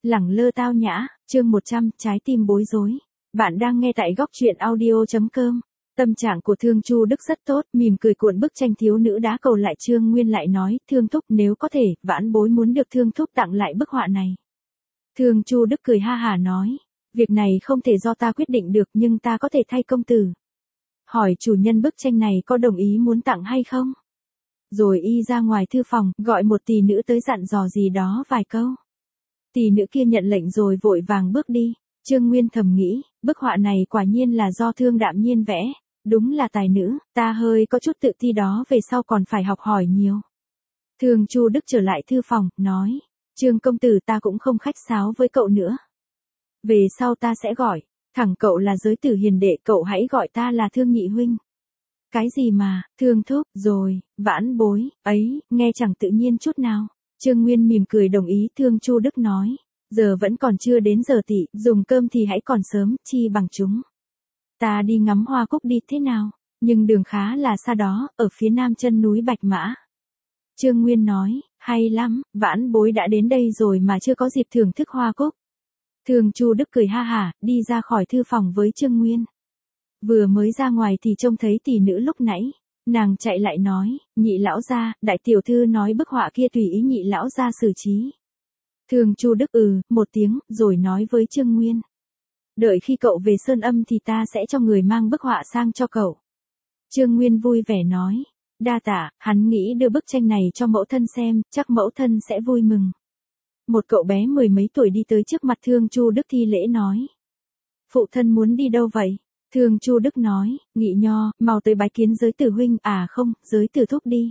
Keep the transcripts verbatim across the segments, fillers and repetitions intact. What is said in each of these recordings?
Lẳng lơ tao nhã, chương một trăm, trái tim bối rối. Bạn đang nghe tại góc truyện audio.com. Tâm trạng của Thương Chu Đức rất tốt, mỉm cười cuộn bức tranh thiếu nữ đá cầu lại. Trương Nguyên lại nói, Thương Thúc nếu có thể, vãn bối muốn được Thương Thúc tặng lại bức họa này. Thương Chu Đức cười ha hả nói, việc này không thể do ta quyết định được nhưng ta có thể thay công tử. Hỏi chủ nhân bức tranh này có đồng ý muốn tặng hay không? Rồi y ra ngoài thư phòng, gọi một tỳ nữ tới dặn dò gì đó vài câu. Tỳ nữ kia nhận lệnh rồi vội vàng bước đi. Trương Nguyên thầm nghĩ, bức họa này quả nhiên là do Thương Đạm Nhiên vẽ, đúng là tài nữ, ta hơi có chút tự ti đó, về sau còn phải học hỏi nhiều. Thương Chu Đức trở lại thư phòng, nói, Trương công tử, ta cũng không khách sáo với cậu nữa. Về sau ta sẽ gọi, thẳng cậu là giới tử hiền đệ, cậu hãy gọi ta là Thương nhị huynh. Cái gì mà, Thương thúc, rồi, vãn bối, ấy, nghe chẳng tự nhiên chút nào. Trương Nguyên mỉm cười đồng ý. Thương Chu Đức nói, giờ vẫn còn chưa đến giờ tỵ, dùng cơm thì hãy còn sớm, chi bằng chúng. Ta đi ngắm hoa cúc đi thế nào, nhưng đường khá là xa đó, ở phía nam chân núi Bạch Mã. Trương Nguyên nói, hay lắm, vãn bối đã đến đây rồi mà chưa có dịp thưởng thức hoa cúc. Thương Chu Đức cười ha hả, đi ra khỏi thư phòng với Trương Nguyên. Vừa mới ra ngoài thì trông thấy tỷ nữ lúc nãy, nàng chạy lại nói, nhị lão gia, đại tiểu thư nói bức họa kia tùy ý nhị lão gia xử trí. Thương Chu Đức ừ, một tiếng, rồi nói với Trương Nguyên. Đợi khi cậu về Sơn Âm thì ta sẽ cho người mang bức họa sang cho cậu. Trương Nguyên vui vẻ nói, đa tạ, hắn nghĩ đưa bức tranh này cho mẫu thân xem, chắc mẫu thân sẽ vui mừng. Một cậu bé mười mấy tuổi đi tới trước mặt Thương Chu Đức thi lễ nói. Phụ thân muốn đi đâu vậy? Thương Chu Đức nói, Nghị Nho, mau tới bái kiến giới tử huynh, à không, giới tử thúc đi.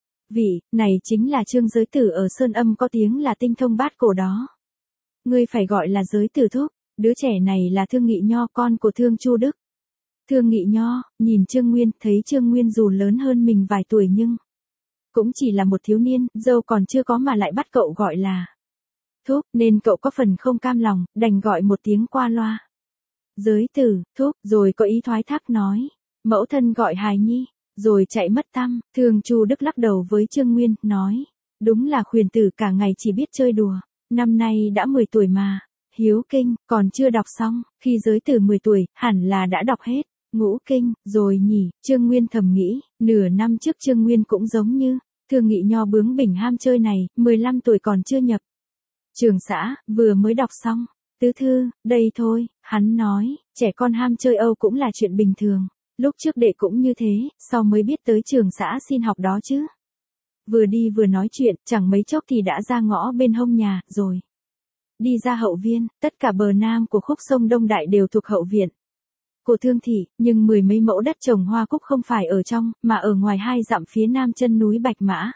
Vị, này chính là Trương giới tử ở Sơn Âm có tiếng là tinh thông bát cổ đó. Ngươi phải gọi là giới tử thúc, đứa trẻ này là Thương Nghị Nho, con của Thương Chu Đức. Thương Nghị Nho, nhìn Trương Nguyên, thấy Trương Nguyên dù lớn hơn mình vài tuổi nhưng cũng chỉ là một thiếu niên, dâu còn chưa có mà lại bắt cậu gọi là thúc, nên cậu có phần không cam lòng, đành gọi một tiếng qua loa. Giới tử, thúc, rồi có ý thoái thác nói, mẫu thân gọi hài nhi, rồi chạy mất tăm. Thương Chu Đức lắc đầu với Trương Nguyên, nói, đúng là khuyển tử cả ngày chỉ biết chơi đùa, năm nay đã mười tuổi mà, hiếu kinh, còn chưa đọc xong, khi giới tử mười tuổi, hẳn là đã đọc hết, ngũ kinh, rồi nhỉ. Trương Nguyên thầm nghĩ, nửa năm trước Trương Nguyên cũng giống như, Thương Nghị Nho bướng bỉnh ham chơi này, mười lăm tuổi còn chưa nhập trường xã, vừa mới đọc xong. Tứ thư, đây thôi, hắn nói, trẻ con ham chơi Âu cũng là chuyện bình thường. Lúc trước đệ cũng như thế, sau mới biết tới trường xã xin học đó chứ. Vừa đi vừa nói chuyện, chẳng mấy chốc thì đã ra ngõ bên hông nhà, rồi đi ra hậu viên, tất cả bờ nam của khúc sông Đông Đại đều thuộc hậu viện của Thương thị, nhưng mười mấy mẫu đất trồng hoa cúc không phải ở trong, mà ở ngoài hai dặm phía nam chân núi Bạch Mã.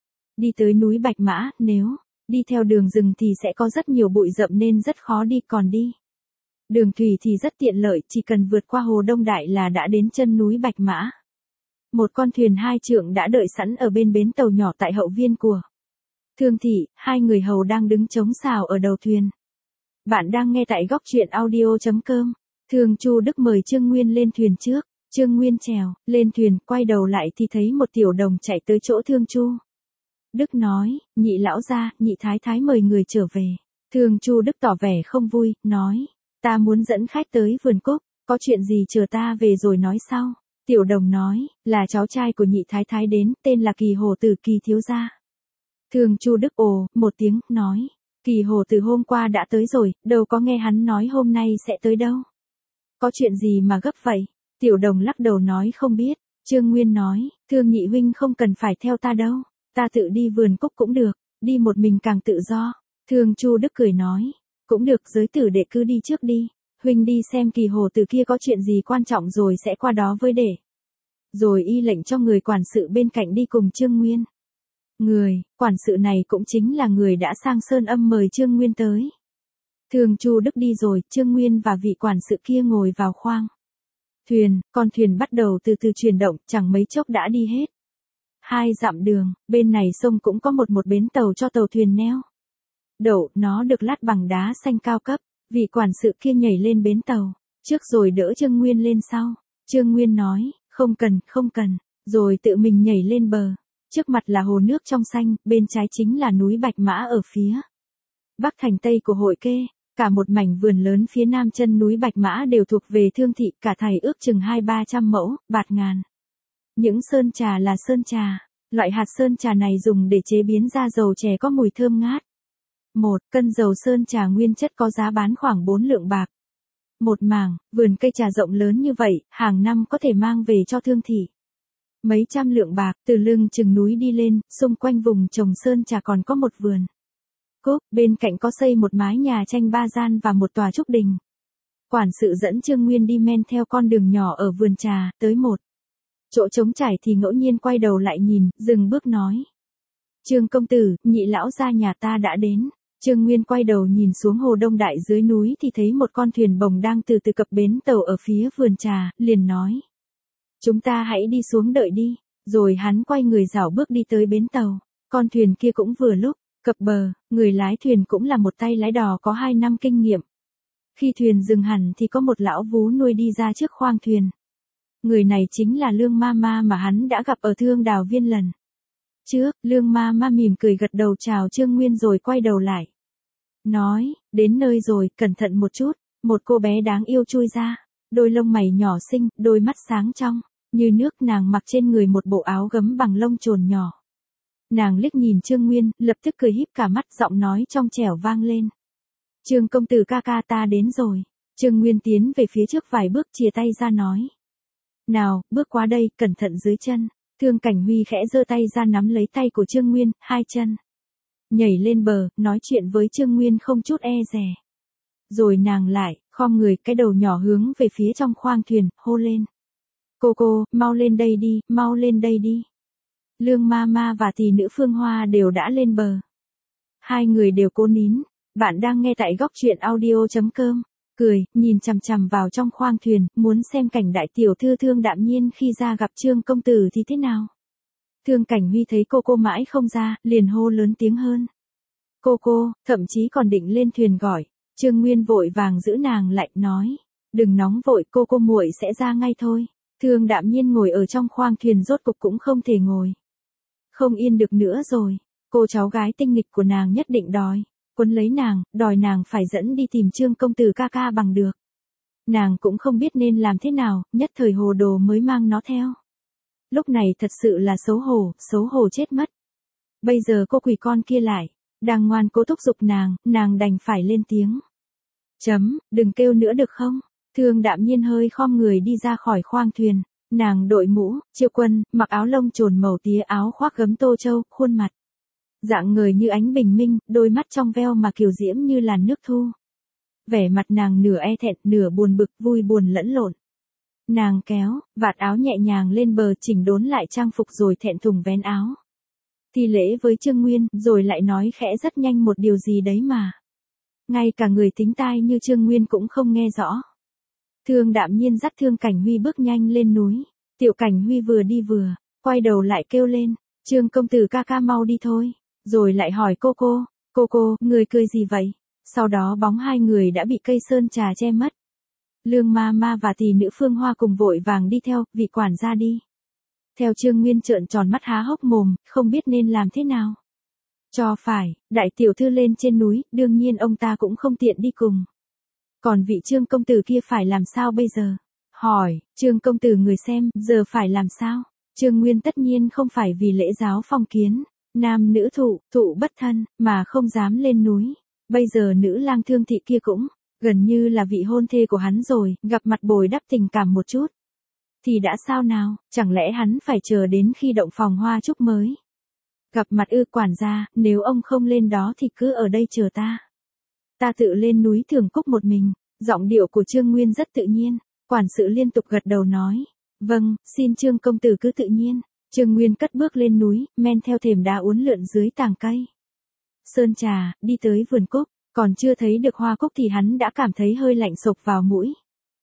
Đi tới núi Bạch Mã, nếu đi theo đường rừng thì sẽ có rất nhiều bụi rậm nên rất khó đi, còn đi đường thủy thì rất tiện lợi, chỉ cần vượt qua hồ Đông Đại là đã đến chân núi Bạch Mã. Một con thuyền hai trượng đã đợi sẵn ở bên bến tàu nhỏ tại hậu viên của Thương thị, hai người hầu đang đứng chống xào ở đầu thuyền. Bạn đang nghe tại góc truyện audio.com. Thương Chu Đức mời Trương Nguyên lên thuyền trước. Trương Nguyên trèo lên thuyền, quay đầu lại thì thấy một tiểu đồng chạy tới chỗ Thương Chu Đức nói, nhị lão gia, nhị thái thái mời người trở về. Thương Chu Đức tỏ vẻ không vui, nói, ta muốn dẫn khách tới vườn cúc, có chuyện gì chờ ta về rồi nói sau. Tiểu đồng nói, là cháu trai của nhị thái thái đến, tên là Kỳ Hồ Tử, Kỳ thiếu gia. Thương Chu Đức ồ, một tiếng, nói, Kỳ Hồ Tử hôm qua đã tới rồi, đâu có nghe hắn nói hôm nay sẽ tới đâu. Có chuyện gì mà gấp vậy? Tiểu đồng lắc đầu nói không biết. Trương Nguyên nói, Thương nhị huynh không cần phải theo ta đâu. Ta tự đi vườn cúc cũng được, đi một mình càng tự do. Thương Chu Đức cười nói, cũng được, giới tử đệ cứ đi trước đi. Huynh đi xem Kỳ Hồ Tử kia có chuyện gì quan trọng rồi sẽ qua đó với đệ. Rồi y lệnh cho người quản sự bên cạnh đi cùng Trương Nguyên. Người, quản sự này cũng chính là người đã sang Sơn Âm mời Trương Nguyên tới. Thương Chu Đức đi rồi, Trương Nguyên và vị quản sự kia ngồi vào khoang thuyền, con thuyền bắt đầu từ từ chuyển động, chẳng mấy chốc đã đi hết hai dặm đường. Bên này sông cũng có một một bến tàu cho tàu thuyền neo đậu, nó được lát bằng đá xanh cao cấp. Vị quản sự kia nhảy lên bến tàu trước rồi đỡ Trương Nguyên lên sau. Trương Nguyên nói, không cần, không cần, rồi tự mình nhảy lên bờ. Trước mặt là hồ nước trong xanh, bên trái chính là núi Bạch Mã ở phía Bắc thành Tây của hội kê, cả một mảnh vườn lớn phía nam chân núi Bạch Mã đều thuộc về Thương thị, cả thảy ước chừng hai ba trăm mẫu, bạt ngàn. Những sơn trà là sơn trà, loại hạt sơn trà này dùng để chế biến ra dầu chè có mùi thơm ngát. Một cân dầu sơn trà nguyên chất có giá bán khoảng bốn lượng bạc. Một mảng, vườn cây trà rộng lớn như vậy, hàng năm có thể mang về cho Thương thị mấy trăm lượng bạc. Từ lưng chừng núi đi lên, xung quanh vùng trồng sơn trà còn có một vườn cúc, bên cạnh có xây một mái nhà tranh ba gian và một tòa trúc đình. Quản sự dẫn Trương Nguyên đi men theo con đường nhỏ ở vườn trà, tới một chỗ trống trải thì ngẫu nhiên quay đầu lại nhìn, dừng bước nói: Trương công tử, nhị lão gia nhà ta đã đến. Trương Nguyên quay đầu nhìn xuống hồ Đông Đại dưới núi thì thấy một con thuyền bồng đang từ từ cập bến tàu ở phía vườn trà, liền nói: Chúng ta hãy đi xuống đợi đi. Rồi hắn quay người rảo bước đi tới bến tàu. Con thuyền kia cũng vừa lúc cập bờ, người lái thuyền cũng là một tay lái đò có hai năm kinh nghiệm. Khi thuyền dừng hẳn thì có một lão vú nuôi đi ra trước khoang thuyền. Người này chính là Lương Ma Ma mà hắn đã gặp ở Thương Đào Viên lần trước. Lương Ma Ma mỉm cười gật đầu chào Trương Nguyên rồi quay đầu lại, nói: Đến nơi rồi, cẩn thận một chút. Một cô bé đáng yêu chui ra, đôi lông mày nhỏ xinh, đôi mắt sáng trong như nước. Nàng mặc trên người một bộ áo gấm bằng lông chồn nhỏ. Nàng liếc nhìn Trương Nguyên, lập tức cười híp cả mắt, giọng nói trong trẻo vang lên: Trương công tử ca ca, ta đến rồi. Trương Nguyên tiến về phía trước vài bước, chìa tay ra nói: Nào, bước qua đây, cẩn thận dưới chân. Thương Cảnh Huy khẽ giơ tay ra nắm lấy tay của Trương Nguyên, hai chân nhảy lên bờ, nói chuyện với Trương Nguyên không chút e dè. Rồi nàng lại khom người, cái đầu nhỏ hướng về phía trong khoang thuyền, hô lên: Cô cô, mau lên đây đi, mau lên đây đi. Lương Ma Ma và tỷ nữ Phương Hoa đều đã lên bờ. Hai người đều cố nín. Bạn đang nghe tại góc truyện audio chấm com. Cười, nhìn chằm chằm vào trong khoang thuyền, muốn xem cảnh đại tiểu thư Thương Đạm Nhiên khi ra gặp Trương công tử thì thế nào. Thương Cảnh Huy thấy cô cô mãi không ra, liền hô lớn tiếng hơn: Cô cô, thậm chí còn định lên thuyền gọi. Trương Nguyên vội vàng giữ nàng lại, nói: Đừng nóng vội, cô cô muội sẽ ra ngay thôi. Thương Đạm Nhiên ngồi ở trong khoang thuyền rốt cục cũng không thể ngồi không yên được nữa rồi. Cô cháu gái tinh nghịch của nàng nhất định đòi quấn lấy nàng, đòi nàng phải dẫn đi tìm Trương công tử ca ca bằng được. Nàng cũng không biết nên làm thế nào, nhất thời hồ đồ mới mang nó theo. Lúc này thật sự là xấu hổ, xấu hổ chết mất. Bây giờ cô quỷ con kia lại đang ngoan cố thúc giục nàng, nàng đành phải lên tiếng: Chấm, đừng kêu nữa được không? Thương Đạm Nhiên hơi khom người đi ra khỏi khoang thuyền. Nàng đội mũ, chiêu quân, mặc áo lông trồn màu tía, áo khoác gấm tô châu, khuôn mặt dạng người như ánh bình minh, đôi mắt trong veo mà kiều diễm như làn nước thu. Vẻ mặt nàng nửa e thẹn, nửa buồn bực, vui buồn lẫn lộn. Nàng kéo vạt áo nhẹ nhàng lên bờ, chỉnh đốn lại trang phục rồi thẹn thùng vén áo, thi lễ với Trương Nguyên, rồi lại nói khẽ rất nhanh một điều gì đấy mà ngay cả người thính tai như Trương Nguyên cũng không nghe rõ. Thương Đạm Nhiên dắt Thương Cảnh Huy bước nhanh lên núi. Tiểu Cảnh Huy vừa đi vừa quay đầu lại kêu lên: Trương công tử ca ca mau đi thôi. Rồi lại hỏi cô cô: Cô cô, người cười gì vậy? Sau đó bóng hai người đã bị cây sơn trà che mất. Lương Ma Ma và tỷ nữ Phương Hoa cùng vội vàng đi theo, vị quản gia đi theo. Trương Nguyên trợn tròn mắt há hốc mồm, không biết nên làm thế nào. Cho phải, đại tiểu thư lên trên núi, đương nhiên ông ta cũng không tiện đi cùng. Còn vị Trương công tử kia phải làm sao bây giờ? Hỏi: Trương công tử người xem, giờ phải làm sao? Trương Nguyên tất nhiên không phải vì lễ giáo phong kiến, nam nữ thụ, thụ bất thân, mà không dám lên núi. Bây giờ nữ lang Thương thị kia cũng gần như là vị hôn thê của hắn rồi, gặp mặt bồi đắp tình cảm một chút thì đã sao nào? Chẳng lẽ hắn phải chờ đến khi động phòng hoa trúc mới gặp mặt ư? Quản gia, nếu ông không lên đó thì cứ ở đây chờ ta. Ta tự lên núi thưởng cúc một mình. Giọng điệu của Trương Nguyên rất tự nhiên. Quản sự liên tục gật đầu nói: Vâng, xin Trương công tử cứ tự nhiên. Trương Nguyên cất bước lên núi, men theo thềm đá uốn lượn dưới tàng cây sơn trà, đi tới vườn cúc. Còn chưa thấy được hoa cúc thì hắn đã cảm thấy hơi lạnh sộc vào mũi.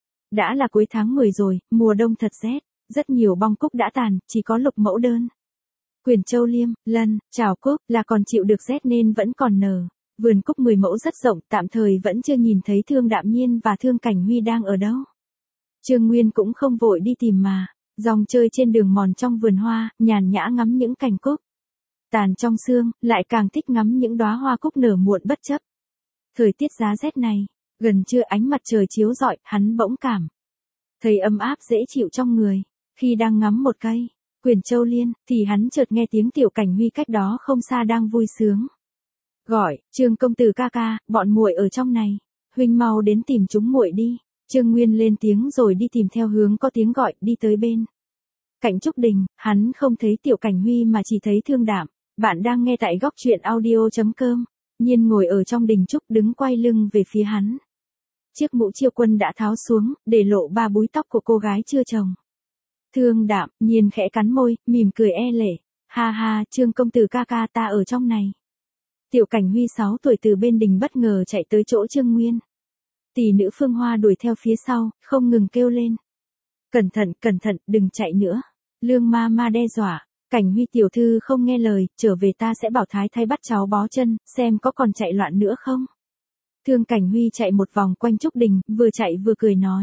Đã là cuối tháng mười rồi, mùa đông thật rét. Rất nhiều bông cúc đã tàn, chỉ có lục mẫu đơn, Quyền Châu Liêm, Lân, Trào Cúc là còn chịu được rét nên vẫn còn nở. Vườn cúc mười mẫu rất rộng, tạm thời vẫn chưa nhìn thấy Thương Đạm Nhiên và Thương Cảnh Huy đang ở đâu. Trương Nguyên cũng không vội đi tìm mà dòng chơi trên đường mòn trong vườn hoa, nhàn nhã ngắm những cành cúc tàn trong sương, lại càng thích ngắm những đóa hoa cúc nở muộn bất chấp. Thời tiết giá rét này, gần trưa ánh mặt trời chiếu rọi, hắn bỗng cảm thấy ấm áp dễ chịu trong người. Khi đang ngắm một cây Quyền Châu Liên, thì hắn chợt nghe tiếng Tiểu Cảnh Huy cách đó không xa đang vui sướng gọi, Trương công tử ca ca, bọn muội ở trong này, huynh mau đến tìm chúng muội đi. Trương Nguyên lên tiếng rồi đi tìm theo hướng có tiếng gọi, đi tới bên cạnh Trúc Đình, hắn không thấy Tiểu Cảnh Huy mà chỉ thấy Thương Đạm. Bạn đang nghe tại góc truyện audio.com. Nhiên ngồi ở trong đình trúc đứng quay lưng về phía hắn. Chiếc mũ Chiêu Quân đã tháo xuống, để lộ ba búi tóc của cô gái chưa chồng. Thương Đạm, Nhiên khẽ cắn môi, mỉm cười e lệ. Ha ha, Trương công tử ca ca ta ở trong này. Tiểu Cảnh Huy sáu tuổi từ bên đình bất ngờ chạy tới chỗ Trương Nguyên. Tỷ nữ Phương Hoa đuổi theo phía sau, không ngừng kêu lên. Cẩn thận, cẩn thận, đừng chạy nữa. Lương ma ma đe dọa. Cảnh Huy tiểu thư không nghe lời, trở về ta sẽ bảo Thái Thái bắt cháu bó chân, xem có còn chạy loạn nữa không. Thương Cảnh Huy chạy một vòng quanh Trúc Đình, vừa chạy vừa cười nói.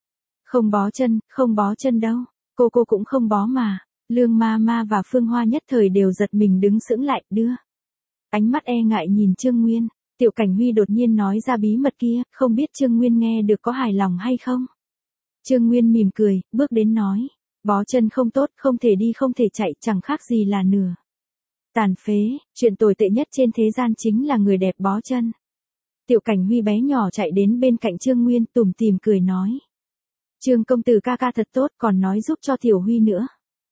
Không bó chân, không bó chân đâu, cô cô cũng không bó mà. Lương ma ma và Phương Hoa nhất thời đều giật mình đứng sững lại, đưa ánh mắt e ngại nhìn Trương Nguyên. Tiểu Cảnh Huy đột nhiên nói ra bí mật kia, không biết Trương Nguyên nghe được có hài lòng hay không. Trương Nguyên mỉm cười, bước đến nói. Bó chân không tốt, không thể đi không thể chạy, chẳng khác gì là nửa tàn phế, chuyện tồi tệ nhất trên thế gian chính là người đẹp bó chân. Tiểu Cảnh Huy bé nhỏ chạy đến bên cạnh Trương Nguyên, tủm tỉm cười nói. Trương công tử ca ca thật tốt, còn nói giúp cho Tiểu Huy nữa.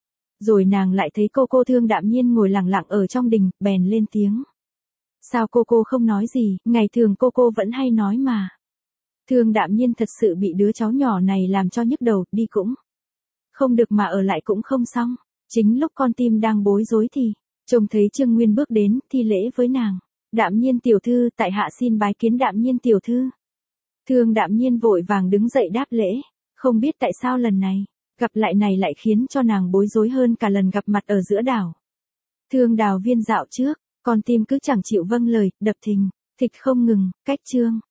Rồi nàng lại thấy cô cô Thương Đạm Nhiên ngồi lặng lặng ở trong đình, bèn lên tiếng. Sao cô cô không nói gì, ngày thường cô cô vẫn hay nói mà. Thương Đạm Nhiên thật sự bị đứa cháu nhỏ này làm cho nhức đầu, đi cũng không được mà ở lại cũng không xong. Chính lúc con tim đang bối rối thì, trông thấy Trương Nguyên bước đến, thi lễ với nàng. Đạm Nhiên tiểu thư, tại hạ xin bái kiến Đạm Nhiên tiểu thư. Thương Đạm Nhiên vội vàng đứng dậy đáp lễ. Không biết tại sao lần này, gặp lại này lại khiến cho nàng bối rối hơn cả lần gặp mặt ở giữa đảo. Thương Đào Viên dạo trước, con tim cứ chẳng chịu vâng lời, đập thình thịch không ngừng, cách Trương